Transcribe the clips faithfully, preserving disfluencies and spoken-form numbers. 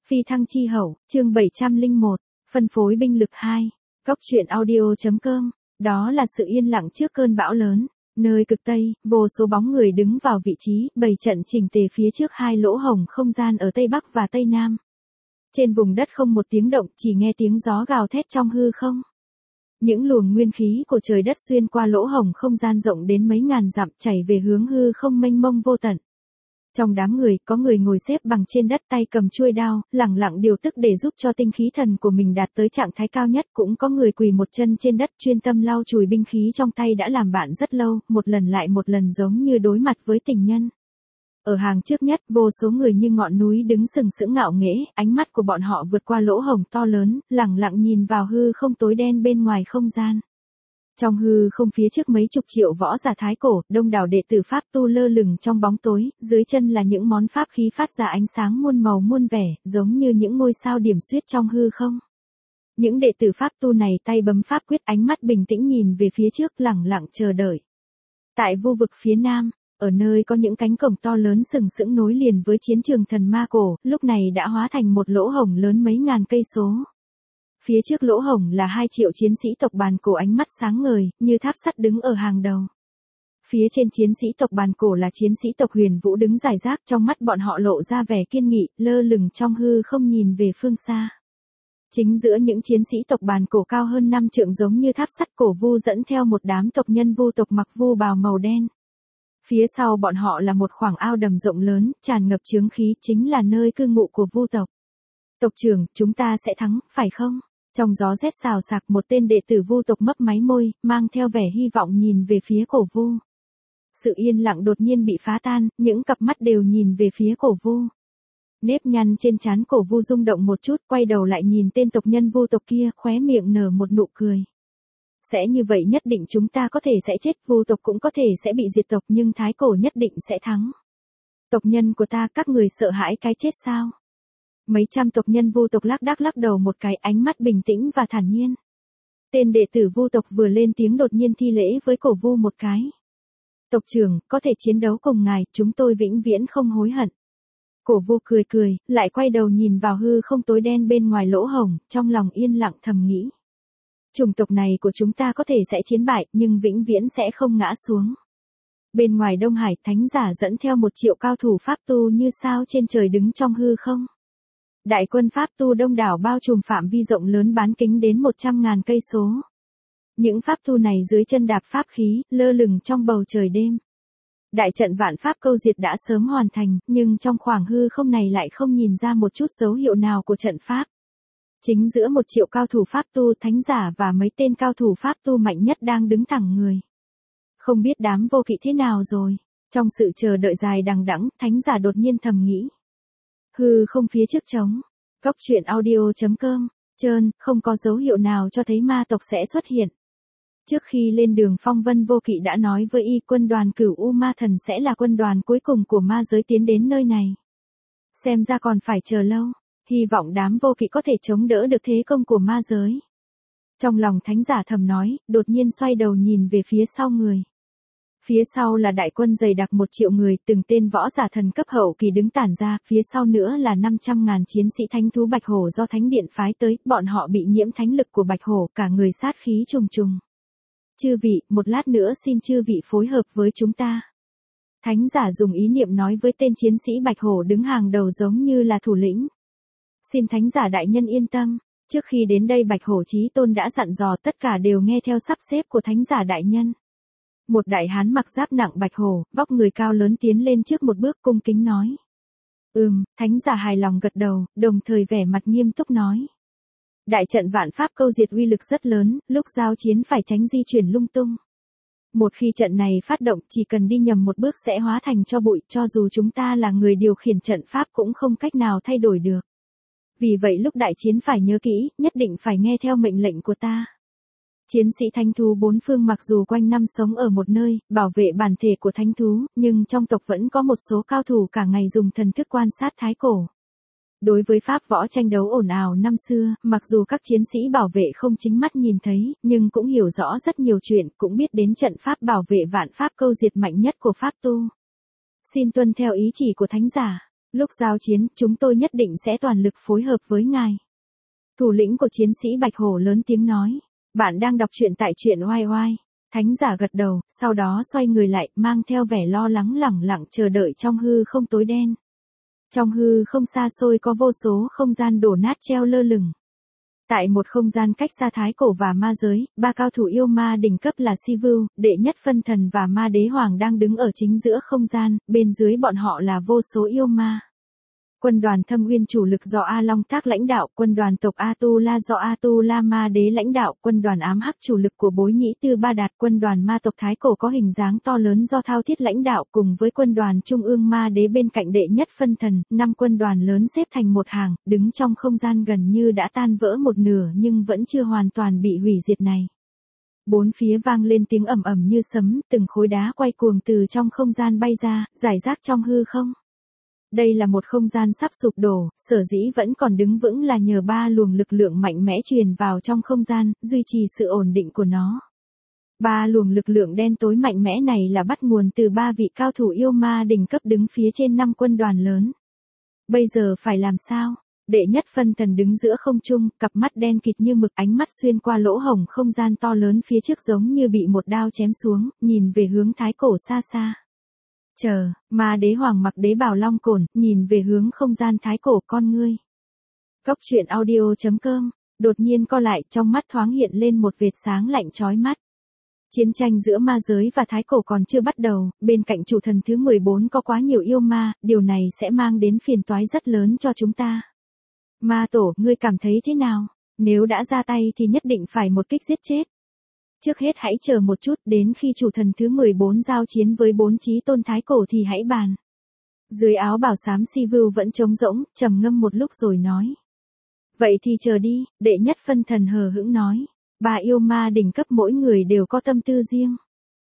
Phi thăng chi hậu, chương bảy trăm lẻ một, phân phối binh lực hai. Góc truyện audio.com, đó là sự yên lặng trước cơn bão lớn. Nơi cực Tây, vô số bóng người đứng vào vị trí, bày trận chỉnh tề phía trước hai lỗ hổng không gian ở Tây Bắc và Tây Nam. Trên vùng đất không một tiếng động, chỉ nghe tiếng gió gào thét trong hư không. Những luồng nguyên khí của trời đất xuyên qua lỗ hổng không gian rộng đến mấy ngàn dặm chảy về hướng hư không mênh mông vô tận. Trong đám người, có người ngồi xếp bằng trên đất tay cầm chuôi đao, lẳng lặng điều tức để giúp cho tinh khí thần của mình đạt tới trạng thái cao nhất. Cũng có người quỳ một chân trên đất chuyên tâm lau chùi binh khí trong tay đã làm bạn rất lâu, một lần lại một lần giống như đối mặt với tình nhân. Ở hàng trước nhất, vô số người như ngọn núi đứng sừng sững ngạo nghễ, ánh mắt của bọn họ vượt qua lỗ hổng to lớn, lẳng lặng nhìn vào hư không tối đen bên ngoài không gian. Trong hư không phía trước mấy chục triệu võ giả thái cổ, đông đảo đệ tử pháp tu lơ lửng trong bóng tối, dưới chân là những món pháp khí phát ra ánh sáng muôn màu muôn vẻ, giống như những ngôi sao điểm xuyết trong hư không. Những đệ tử pháp tu này tay bấm pháp quyết, ánh mắt bình tĩnh nhìn về phía trước, lẳng lặng chờ đợi. Tại vu vực phía nam, ở nơi có những cánh cổng to lớn sừng sững nối liền với chiến trường thần ma cổ, lúc này đã hóa thành một lỗ hổng lớn mấy ngàn cây số. Phía trước lỗ hổng là hai triệu chiến sĩ tộc bàn cổ ánh mắt sáng ngời, như tháp sắt đứng ở hàng đầu. Phía trên chiến sĩ tộc bàn cổ là chiến sĩ tộc huyền vũ đứng rải rác, trong mắt bọn họ lộ ra vẻ kiên nghị, lơ lửng trong hư không nhìn về phương xa. Chính giữa những chiến sĩ tộc bàn cổ cao hơn năm trượng giống như tháp sắt cổ vu dẫn theo một đám tộc nhân vu tộc mặc vu bào màu đen. Phía sau bọn họ là một khoảng ao đầm rộng lớn, tràn ngập chướng khí, chính là nơi cư ngụ của vu tộc. Tộc trưởng, chúng ta sẽ thắng, phải không? Trong gió rét xào xạc, một tên đệ tử vu tộc mấp máy môi, mang theo vẻ hy vọng nhìn về phía cổ vu. Sự yên lặng đột nhiên bị phá tan, những cặp mắt đều nhìn về phía cổ vu. Nếp nhăn trên trán cổ vu rung động một chút, quay đầu lại nhìn tên tộc nhân vu tộc kia, khóe miệng nở một nụ cười. Sẽ như vậy nhất định chúng ta có thể sẽ chết, vu tộc cũng có thể sẽ bị diệt tộc, nhưng thái cổ nhất định sẽ thắng. Tộc nhân của ta, các người sợ hãi cái chết sao? Mấy trăm tộc nhân vu tộc lắc đắc lắc đầu một cái, ánh mắt bình tĩnh và thản nhiên. Tên đệ tử vu tộc vừa lên tiếng đột nhiên thi lễ với cổ vu một cái. Tộc trưởng, có thể chiến đấu cùng ngài, chúng tôi vĩnh viễn không hối hận. Cổ vu cười cười, lại quay đầu nhìn vào hư không tối đen bên ngoài lỗ hổng, trong lòng yên lặng thầm nghĩ. Chủng tộc này của chúng ta có thể sẽ chiến bại, nhưng vĩnh viễn sẽ không ngã xuống. Bên ngoài Đông Hải, thánh giả dẫn theo một triệu cao thủ pháp tu như sao trên trời đứng trong hư không. Đại quân pháp tu đông đảo bao trùm phạm vi rộng lớn bán kính đến một trăm ngàn cây số. Những pháp tu này dưới chân đạp pháp khí, lơ lửng trong bầu trời đêm. Đại trận vạn pháp câu diệt đã sớm hoàn thành, nhưng trong khoảng hư không này lại không nhìn ra một chút dấu hiệu nào của trận pháp. Chính giữa một triệu cao thủ pháp tu, thánh giả và mấy tên cao thủ pháp tu mạnh nhất đang đứng thẳng người. Không biết đám vô kỵ thế nào rồi. Trong sự chờ đợi dài đằng đẵng, thánh giả đột nhiên thầm nghĩ. Hư không phía trước trống. Góc truyện audio.com, trơn, không có dấu hiệu nào cho thấy ma tộc sẽ xuất hiện. Trước khi lên đường, Phong Vân Vô Kỵ đã nói với y quân đoàn Cửu U Ma Thần sẽ là quân đoàn cuối cùng của ma giới tiến đến nơi này. Xem ra còn phải chờ lâu, hy vọng đám vô kỵ có thể chống đỡ được thế công của ma giới. Trong lòng thánh giả thầm nói, đột nhiên xoay đầu nhìn về phía sau người. Phía sau là đại quân dày đặc một triệu người, từng tên võ giả thần cấp hậu kỳ đứng tản ra, phía sau nữa là năm trăm ngàn chiến sĩ thánh thú Bạch Hổ do thánh điện phái tới, bọn họ bị nhiễm thánh lực của Bạch Hổ, cả người sát khí trùng trùng. Chư vị, một lát nữa xin chư vị phối hợp với chúng ta. Thánh giả dùng ý niệm nói với tên chiến sĩ Bạch Hổ đứng hàng đầu giống như là thủ lĩnh. Xin thánh giả đại nhân yên tâm, trước khi đến đây Bạch Hổ Chí Tôn đã dặn dò tất cả đều nghe theo sắp xếp của thánh giả đại nhân. Một đại hán mặc giáp nặng Bạch Hổ, vóc người cao lớn tiến lên trước một bước cung kính nói. Ừm, thánh giả hài lòng gật đầu, đồng thời vẻ mặt nghiêm túc nói. Đại trận vạn pháp câu diệt uy lực rất lớn, lúc giao chiến phải tránh di chuyển lung tung. Một khi trận này phát động, chỉ cần đi nhầm một bước sẽ hóa thành tro bụi, cho dù chúng ta là người điều khiển trận pháp cũng không cách nào thay đổi được. Vì vậy lúc đại chiến phải nhớ kỹ, nhất định phải nghe theo mệnh lệnh của ta. Chiến sĩ thánh thú bốn phương mặc dù quanh năm sống ở một nơi, bảo vệ bản thể của thánh thú, nhưng trong tộc vẫn có một số cao thủ cả ngày dùng thần thức quan sát thái cổ. Đối với pháp võ tranh đấu ồn ào năm xưa, mặc dù các chiến sĩ bảo vệ không chính mắt nhìn thấy, nhưng cũng hiểu rõ rất nhiều chuyện, cũng biết đến trận pháp bảo vệ vạn pháp câu diệt mạnh nhất của pháp tu. Xin tuân theo ý chỉ của thánh giả. Lúc giao chiến, chúng tôi nhất định sẽ toàn lực phối hợp với ngài. Thủ lĩnh của chiến sĩ Bạch Hổ lớn tiếng nói. Bạn đang đọc truyện tại truyện oai oai. Thánh giả gật đầu, sau đó xoay người lại, mang theo vẻ lo lắng lẳng lặng chờ đợi trong hư không tối đen. Trong hư không xa xôi có vô số không gian đổ nát treo lơ lửng. Tại một không gian cách xa thái cổ và ma giới, ba cao thủ yêu ma đỉnh cấp là Sivu, đệ nhất phân thần và ma đế hoàng đang đứng ở chính giữa không gian, bên dưới bọn họ là vô số yêu ma. Quân đoàn Thâm Uyên chủ lực do A Long Thác lãnh đạo, quân đoàn tộc Atula do Atula Ma Đế lãnh đạo, quân đoàn ám hắc chủ lực của Bối Nhĩ Tư Ba Đạt, quân đoàn ma tộc Thái Cổ có hình dáng to lớn do Thao Thiết lãnh đạo cùng với quân đoàn Trung ương Ma Đế bên cạnh đệ nhất phân thần, năm quân đoàn lớn xếp thành một hàng, đứng trong không gian gần như đã tan vỡ một nửa nhưng vẫn chưa hoàn toàn bị hủy diệt này. Bốn phía vang lên tiếng ầm ầm như sấm, từng khối đá quay cuồng từ trong không gian bay ra, rải rác trong hư không. Đây là một không gian sắp sụp đổ, sở dĩ vẫn còn đứng vững là nhờ ba luồng lực lượng mạnh mẽ truyền vào trong không gian, duy trì sự ổn định của nó. Ba luồng lực lượng đen tối mạnh mẽ này là bắt nguồn từ ba vị cao thủ yêu ma đỉnh cấp đứng phía trên năm quân đoàn lớn. Bây giờ phải làm sao? Đệ nhất phân thần đứng giữa không trung, cặp mắt đen kịt như mực, ánh mắt xuyên qua lỗ hổng không gian to lớn phía trước giống như bị một đao chém xuống, nhìn về hướng thái cổ xa xa. Chờ, ma đế hoàng mặc đế bào long cổn, nhìn về hướng không gian thái cổ con ngươi. Góc truyện audio chấm com, đột nhiên co lại, trong mắt thoáng hiện lên một vệt sáng lạnh chói mắt. Chiến tranh giữa ma giới và thái cổ còn chưa bắt đầu, bên cạnh chủ thần thứ mười bốn có quá nhiều yêu ma, điều này sẽ mang đến phiền toái rất lớn cho chúng ta. Ma tổ, ngươi cảm thấy thế nào? Nếu đã ra tay thì nhất định phải một kích giết chết. Trước hết hãy chờ một chút, đến khi chủ thần thứ mười bốn giao chiến với bốn chí tôn thái cổ thì hãy bàn. Dưới áo bào xám Sivu vẫn trống rỗng, trầm ngâm một lúc rồi nói. Vậy thì chờ đi, đệ nhất phân thần hờ hững nói. Ba yêu ma đỉnh cấp mỗi người đều có tâm tư riêng.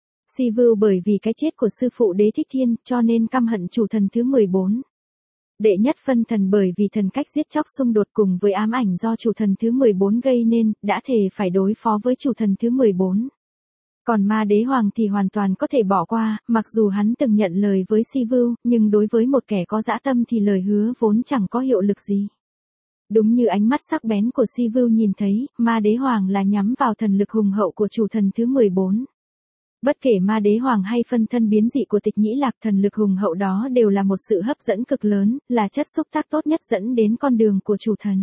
Sivu bởi vì cái chết của sư phụ Đế Thích Thiên cho nên căm hận chủ thần thứ mười bốn. Đệ nhất phân thần bởi vì thần cách giết chóc xung đột cùng với ám ảnh do chủ thần thứ mười bốn gây nên, đã thề phải đối phó với chủ thần thứ mười bốn. Còn ma đế hoàng thì hoàn toàn có thể bỏ qua, mặc dù hắn từng nhận lời với Sivu, nhưng đối với một kẻ có dã tâm thì lời hứa vốn chẳng có hiệu lực gì. Đúng như ánh mắt sắc bén của Sivu nhìn thấy, ma đế hoàng là nhắm vào thần lực hùng hậu của chủ thần thứ mười bốn. Bất kể ma đế hoàng hay phân thân biến dị của Tịch Nhĩ Lạc, thần lực hùng hậu đó đều là một sự hấp dẫn cực lớn, là chất xúc tác tốt nhất dẫn đến con đường của chủ thần.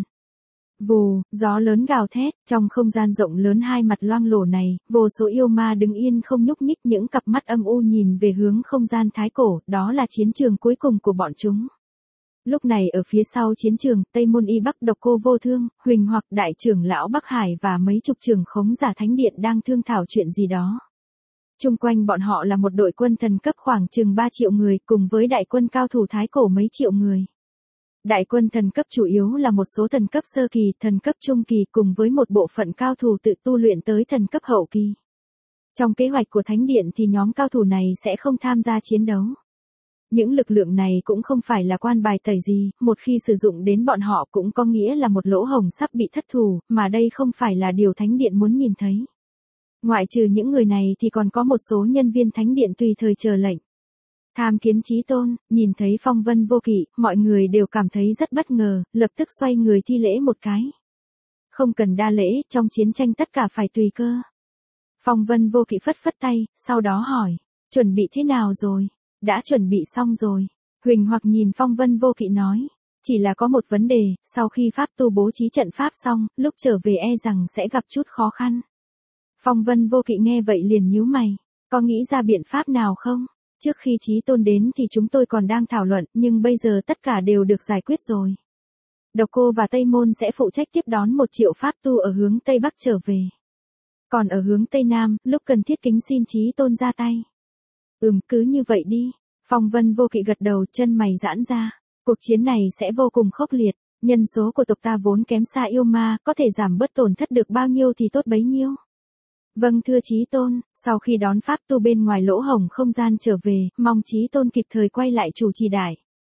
Vù, gió lớn gào thét, trong không gian rộng lớn hai mặt loang lổ này, vô số yêu ma đứng yên không nhúc nhích, những cặp mắt âm u nhìn về hướng không gian thái cổ, đó là chiến trường cuối cùng của bọn chúng. Lúc này ở phía sau chiến trường, Tây Môn Y Bắc Độc Cô Vô Thương, Huỳnh Hoặc đại trưởng lão Bắc Hải và mấy chục trưởng khống giả thánh điện đang thương thảo chuyện gì đó. Chung quanh bọn họ là một đội quân thần cấp khoảng chừng ba triệu người cùng với đại quân cao thủ thái cổ mấy triệu người. Đại quân thần cấp chủ yếu là một số thần cấp sơ kỳ, thần cấp trung kỳ cùng với một bộ phận cao thủ tự tu luyện tới thần cấp hậu kỳ. Trong kế hoạch của thánh điện thì nhóm cao thủ này sẽ không tham gia chiến đấu. Những lực lượng này cũng không phải là quan bài tẩy gì, một khi sử dụng đến bọn họ cũng có nghĩa là một lỗ hổng sắp bị thất thủ, mà đây không phải là điều thánh điện muốn nhìn thấy. Ngoại trừ những người này thì còn có một số nhân viên thánh điện tùy thời chờ lệnh. Tham kiến chí tôn, nhìn thấy Phong Vân Vô Kỵ, mọi người đều cảm thấy rất bất ngờ, lập tức xoay người thi lễ một cái. Không cần đa lễ, trong chiến tranh tất cả phải tùy cơ. Phong Vân Vô Kỵ phất phất tay, sau đó hỏi, chuẩn bị thế nào rồi? Đã chuẩn bị xong rồi. Huỳnh Hoặc nhìn Phong Vân Vô Kỵ nói, chỉ là có một vấn đề, sau khi pháp tu bố trí trận pháp xong, lúc trở về e rằng sẽ gặp chút khó khăn. Phong Vân Vô Kỵ nghe vậy liền nhíu mày, có nghĩ ra biện pháp nào không? Trước khi chí tôn đến thì chúng tôi còn đang thảo luận, nhưng bây giờ tất cả đều được giải quyết rồi. Độc Cô và Tây Môn sẽ phụ trách tiếp đón một triệu pháp tu ở hướng Tây Bắc trở về. Còn ở hướng Tây Nam, lúc cần thiết kính xin chí tôn ra tay. Ừm, cứ như vậy đi. Phong Vân Vô Kỵ gật đầu, chân mày giãn ra. Cuộc chiến này sẽ vô cùng khốc liệt. Nhân số của tộc ta vốn kém xa yêu ma, có thể giảm bớt tổn thất được bao nhiêu thì tốt bấy nhiêu. Vâng thưa chí tôn, sau khi đón pháp tu bên ngoài lỗ hổng không gian trở về, mong chí tôn kịp thời quay lại chủ trì đại.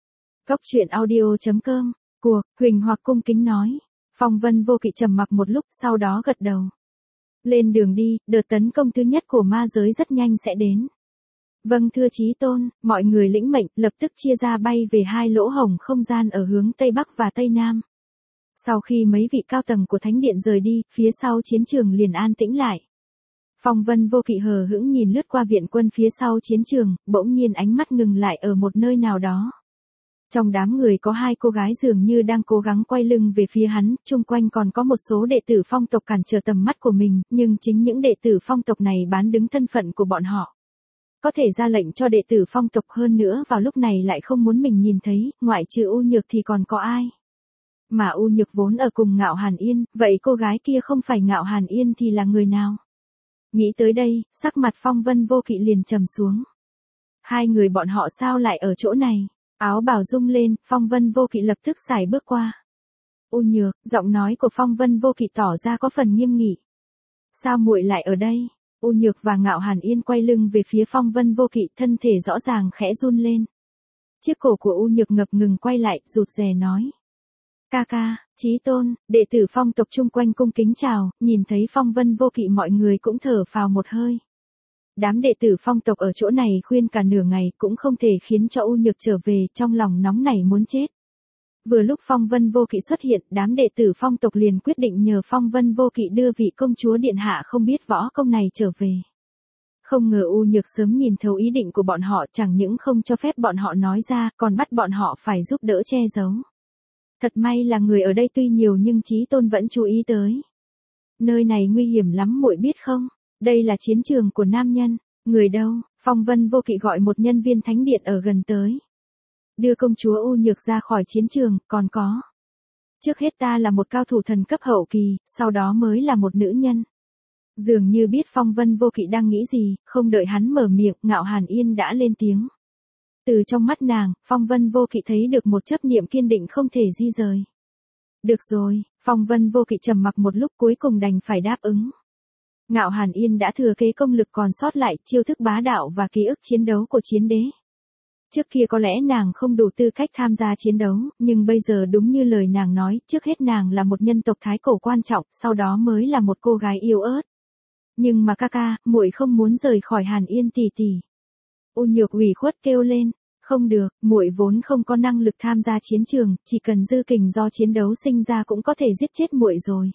Góc truyện audio chấm com, cuộc, Huỳnh Hoặc cung kính nói. Phong Vân Vô Kỵ trầm mặc một lúc, sau đó gật đầu. Lên đường đi, đợt tấn công thứ nhất của ma giới rất nhanh sẽ đến. Vâng thưa chí tôn, mọi người lĩnh mệnh, lập tức chia ra bay về hai lỗ hổng không gian ở hướng Tây Bắc và Tây Nam. Sau khi mấy vị cao tầng của thánh điện rời đi, phía sau chiến trường liền an tĩnh lại. Phong Vân Vô Kỵ hờ hững nhìn lướt qua viện quân phía sau chiến trường, bỗng nhiên ánh mắt ngừng lại ở một nơi nào đó. Trong đám người có hai cô gái dường như đang cố gắng quay lưng về phía hắn, chung quanh còn có một số đệ tử phong tộc cản trở tầm mắt của mình, nhưng chính những đệ tử phong tộc này bán đứng thân phận của bọn họ. Có thể ra lệnh cho đệ tử phong tộc, hơn nữa vào lúc này lại không muốn mình nhìn thấy, ngoại trừ U Nhược thì còn có ai. Mà U Nhược vốn ở cùng Ngạo Hàn Yên, vậy cô gái kia không phải Ngạo Hàn Yên thì là người nào? Nghĩ tới đây, sắc mặt Phong Vân Vô Kỵ liền trầm xuống. Hai người bọn họ sao lại ở chỗ này? Áo bào rung lên, Phong Vân Vô Kỵ lập tức sải bước qua. U Nhược, giọng nói của Phong Vân Vô Kỵ tỏ ra có phần nghiêm nghị. Sao muội lại ở đây? U Nhược và Ngạo Hàn Yên quay lưng về phía Phong Vân Vô Kỵ, thân thể rõ ràng khẽ run lên. Chiếc cổ của U Nhược ngập ngừng quay lại, rụt rè nói. Ca ca, chí tôn, đệ tử phong tộc chung quanh cung kính chào, nhìn thấy Phong Vân Vô Kỵ mọi người cũng thở phào một hơi. Đám đệ tử phong tộc ở chỗ này khuyên cả nửa ngày cũng không thể khiến cho U Nhược trở về, trong lòng nóng nảy muốn chết. Vừa lúc Phong Vân Vô Kỵ xuất hiện, đám đệ tử phong tộc liền quyết định nhờ Phong Vân Vô Kỵ đưa vị công chúa điện hạ không biết võ công này trở về. Không ngờ U Nhược sớm nhìn thấu ý định của bọn họ, chẳng những không cho phép bọn họ nói ra, còn bắt bọn họ phải giúp đỡ che giấu. Thật may là người ở đây tuy nhiều nhưng chí tôn vẫn chú ý tới. Nơi này nguy hiểm lắm muội biết không? Đây là chiến trường của nam nhân. Người đâu? Phong Vân Vô Kỵ gọi một nhân viên thánh điện ở gần tới. Đưa công chúa U Nhược ra khỏi chiến trường, còn có. Trước hết ta là một cao thủ thần cấp hậu kỳ, sau đó mới là một nữ nhân. Dường như biết Phong Vân Vô Kỵ đang nghĩ gì, không đợi hắn mở miệng, Ngạo Hàn Yên đã lên tiếng. Từ trong mắt nàng, Phong Vân Vô Kỵ thấy được một chấp niệm kiên định không thể di rời. Được rồi, Phong Vân Vô Kỵ trầm mặc một lúc cuối cùng đành phải đáp ứng. Ngạo Hàn Yên đã thừa kế công lực còn sót lại, chiêu thức bá đạo và ký ức chiến đấu của chiến đế. Trước kia có lẽ nàng không đủ tư cách tham gia chiến đấu, nhưng bây giờ đúng như lời nàng nói, trước hết nàng là một nhân tộc thái cổ quan trọng, sau đó mới là một cô gái yếu ớt. Nhưng mà ca ca, muội không muốn rời khỏi Hàn Yên tỷ tỷ. U Nhược ủy khuất kêu lên, không được, muội vốn không có năng lực tham gia chiến trường, chỉ cần dư kình do chiến đấu sinh ra cũng có thể giết chết muội rồi.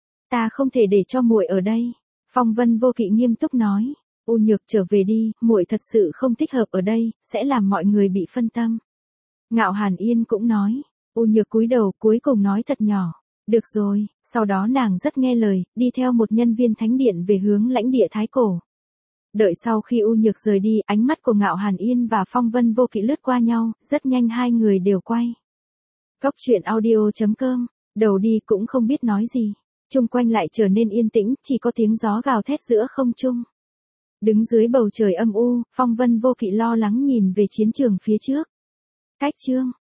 Ta không thể để cho muội ở đây. Phong Vân Vô Kỵ nghiêm túc nói, U Nhược trở về đi, muội thật sự không thích hợp ở đây, sẽ làm mọi người bị phân tâm. Ngạo Hàn Yên cũng nói, U Nhược cúi đầu cuối cùng nói thật nhỏ, được rồi, sau đó nàng rất nghe lời, đi theo một nhân viên thánh điện về hướng lãnh địa Thái Cổ. Đợi sau khi U Nhược rời đi, ánh mắt của Ngạo Hàn Yên và Phong Vân Vô Kỵ lướt qua nhau, rất nhanh hai người đều quay. Cốc truyện audio chấm com, đầu đi cũng không biết nói gì. Chung quanh lại trở nên yên tĩnh, chỉ có tiếng gió gào thét giữa không trung. Đứng dưới bầu trời âm u, Phong Vân Vô Kỵ lo lắng nhìn về chiến trường phía trước. Cách chương